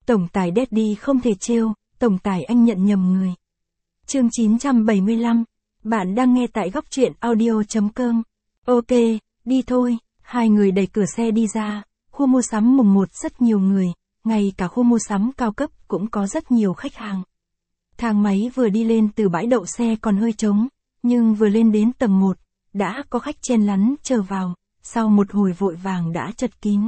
Tổng tài Daddy không thể trêu, tổng tài anh nhận nhầm người. Chương 975. Bạn đang nghe tại góc truyện audio.com. Ok, đi thôi. Hai người đẩy cửa xe đi ra. Khu mua sắm mùng 1 rất nhiều người, ngay cả khu mua sắm cao cấp cũng có rất nhiều khách hàng. Thang máy vừa đi lên từ bãi đậu xe còn hơi trống, nhưng vừa lên đến tầng 1, đã có khách chen lấn chờ vào, sau một hồi vội vàng đã chật kín.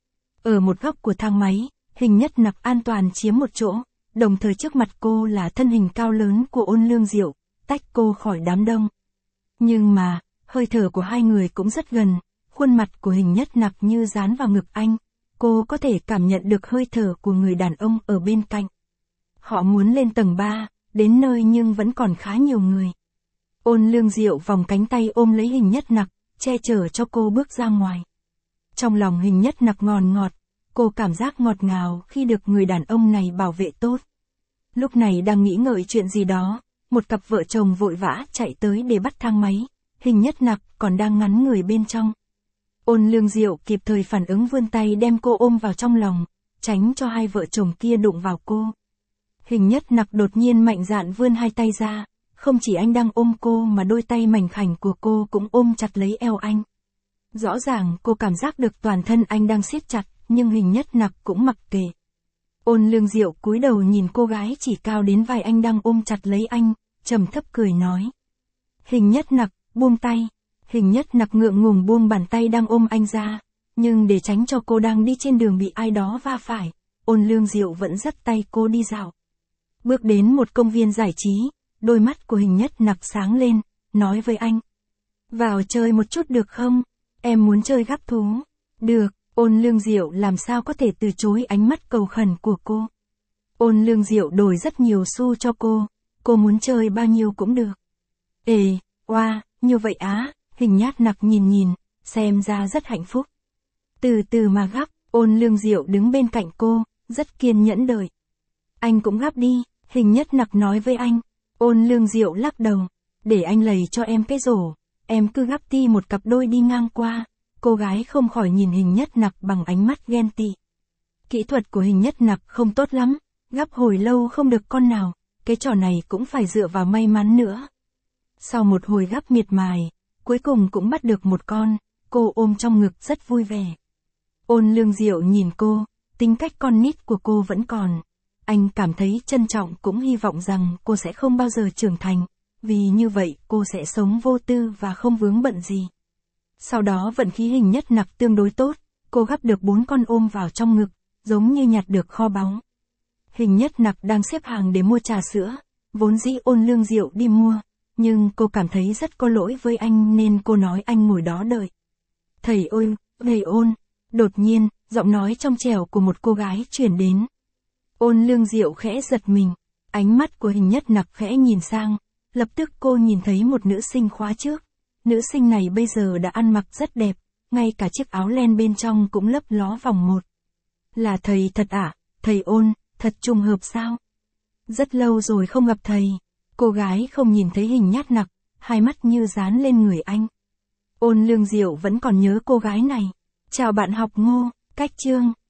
Ở một góc của thang máy, Hình Nhất Nặc an toàn chiếm một chỗ, đồng thời trước mặt cô là thân hình cao lớn của Ôn Lương Diệu, tách cô khỏi đám đông. Nhưng mà, hơi thở của hai người cũng rất gần, khuôn mặt của Hình Nhất Nặc như dán vào ngực anh, cô có thể cảm nhận được hơi thở của người đàn ông ở bên cạnh. Họ muốn lên tầng 3, đến nơi nhưng vẫn còn khá nhiều người. Ôn Lương Diệu vòng cánh tay ôm lấy Hình Nhất Nặc, che chở cho cô bước ra ngoài. Trong lòng Hình Nhất Nặc ngòn ngọt, cô cảm giác ngọt ngào khi được người đàn ông này bảo vệ tốt. Lúc này đang nghĩ ngợi chuyện gì đó, một cặp vợ chồng vội vã chạy tới để bắt thang máy, Hình Nhất Nặc còn đang ngắn người bên trong. Ôn Lương Diệu kịp thời phản ứng vươn tay đem cô ôm vào trong lòng, tránh cho hai vợ chồng kia đụng vào cô. Hình Nhất Nặc đột nhiên mạnh dạn vươn hai tay ra, không chỉ anh đang ôm cô mà đôi tay mảnh khảnh của cô cũng ôm chặt lấy eo anh. Rõ ràng cô cảm giác được toàn thân anh đang siết chặt, nhưng Hình Nhất Nặc cũng mặc kệ. Ôn Lương Diệu cúi đầu nhìn cô gái chỉ cao đến vai anh đang ôm chặt lấy anh, trầm thấp cười nói. Hình Nhất Nặc, buông tay. Hình Nhất Nặc ngượng ngùng buông bàn tay đang ôm anh ra, nhưng để tránh cho cô đang đi trên đường bị ai đó va phải, Ôn Lương Diệu vẫn dắt tay cô đi dạo. Bước đến một công viên giải trí, đôi mắt của Hình Nhất Nặc sáng lên, nói với anh. Vào chơi một chút được không? Em muốn chơi gắp thú. Được, Ôn Lương Diệu làm sao có thể từ chối ánh mắt cầu khẩn của cô. Ôn Lương Diệu đổi rất nhiều xu cho cô muốn chơi bao nhiêu cũng được. Ê, oa, như vậy á, Hình Nhất Nặc nhìn, xem ra rất hạnh phúc. Từ từ mà gắp, Ôn Lương Diệu đứng bên cạnh cô, rất kiên nhẫn đợi. Anh cũng gắp đi, Hình Nhất Nặc nói với anh. Ôn Lương Diệu lắc đầu, để anh lầy cho em cái rổ, em cứ gắp ti một cặp đôi đi ngang qua. Cô gái không khỏi nhìn Hình Nhất Nặc bằng ánh mắt ghen tị. Kỹ thuật của Hình Nhất Nặc không tốt lắm, gắp hồi lâu không được con nào, cái trò này cũng phải dựa vào may mắn nữa. Sau một hồi gắp miệt mài, cuối cùng cũng bắt được một con, cô ôm trong ngực rất vui vẻ. Ôn Lương Diệu nhìn cô, tính cách con nít của cô vẫn còn. Anh cảm thấy trân trọng cũng hy vọng rằng cô sẽ không bao giờ trưởng thành, vì như vậy cô sẽ sống vô tư và không vướng bận gì. Sau đó vận khí Hình Nhất Nặc tương đối tốt, cô gắp được 4 con ôm vào trong ngực, giống như nhặt được kho báu. Hình Nhất Nặc đang xếp hàng để mua trà sữa, vốn dĩ Ôn Lương Diệu đi mua, nhưng cô cảm thấy rất có lỗi với anh nên cô nói anh ngồi đó đợi. Thầy Ôn, đột nhiên, giọng nói trong trẻo của một cô gái truyền đến. Ôn Lương Diệu khẽ giật mình, ánh mắt của Hình Nhất Nặc khẽ nhìn sang, lập tức cô nhìn thấy một nữ sinh khóa trước. Nữ sinh này bây giờ đã ăn mặc rất đẹp, ngay cả chiếc áo len bên trong cũng lấp ló vòng một. Là thầy thật ạ, thầy Ôn, thật trùng hợp sao? Rất lâu rồi không gặp thầy. Cô gái không nhìn thấy Hình Nhất Nặc, hai mắt như dán lên người anh. Ôn Lương Diệu vẫn còn nhớ cô gái này. Chào bạn học Ngô, cách chương.